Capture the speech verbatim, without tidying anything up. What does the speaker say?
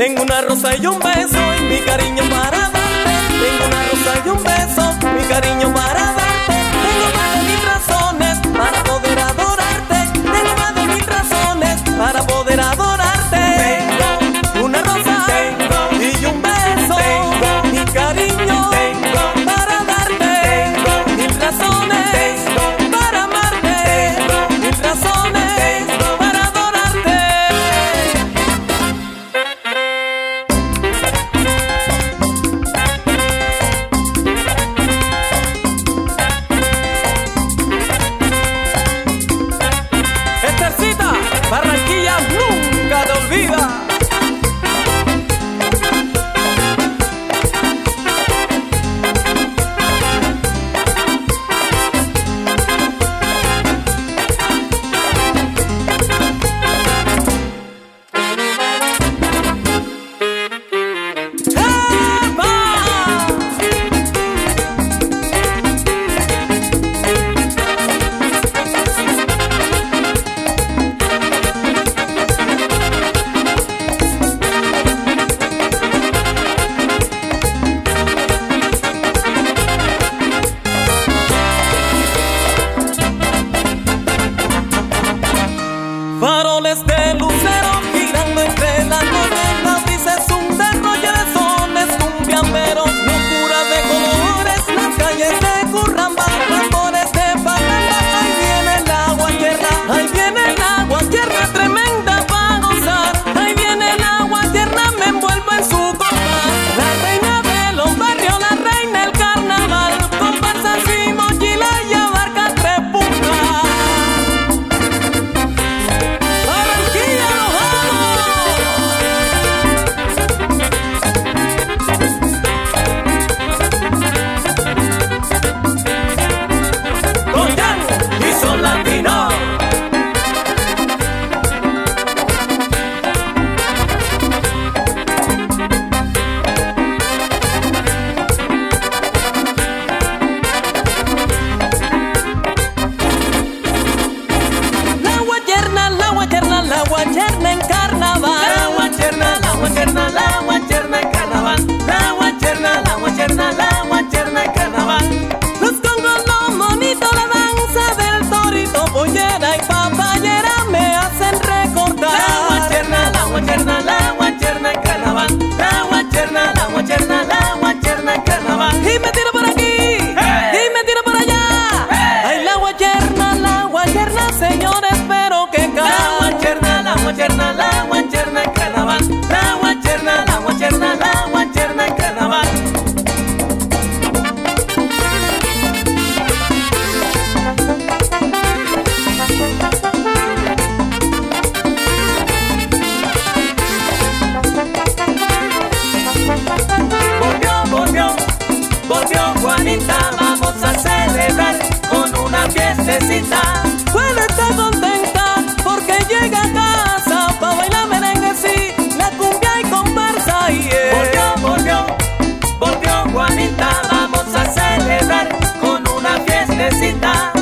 Tengo una rosa y un beso y mi cariño para darte. Tengo una rosa y un beso, mi cariño para darte. Tengo más de mil razones para poder adorarte. Tengo más de mil razones para poder adorarte. Tengo una rosa tengo, y un beso, tengo, mi cariño tengo, para darte. Tengo mil razones tengo, para amarte. Tengo mil razones tengo, para adorarte. Estercita, Barranquilla nunca te olvida. Faroles de lucero girando entre las nubes, la brisa es un derroche de sones cumbiamberos, locura de colores, las calles de Curramba, tambores de Palamba. Ahí viene la guayerna, ahí viene la guayerna tremenda pa' gozar. Ahí viene la guayerna, me envuelvo en su compás. La reina de los barrios, la reina del carnaval, comparsas y mochila y abarca tres puntas. La guayerna en carnaval. La guayerna, la guayerna, la guayerna en carnaval. La guayerna, la guayerna, la guayerna en carnaval. Los congos, los monitos, la danza del torito, pollera y papayera me hacen recordar. La guayerna, la guayerna, la guayerna en carnaval. La guayerna, la guayerna, la guayerna en carnaval. Y me tiro por aquí, hey, y me tiro por allá, hey. Ay, la guayerna, la guayerna, señores, espero que cae. La guayerna, la guayerna en carnaval. La guayerna, la guayerna, la guayerna en carnaval. Volvió, volvió, volvió Juanita, vamos a celebrar con una fiestecita. Puede estar contenta porque llega a casa pa' bailar merengue, sí, la cumbia y comparsa, y yeah. Volvió, volvió, volvió Juanita, vamos a celebrar con una fiestecita.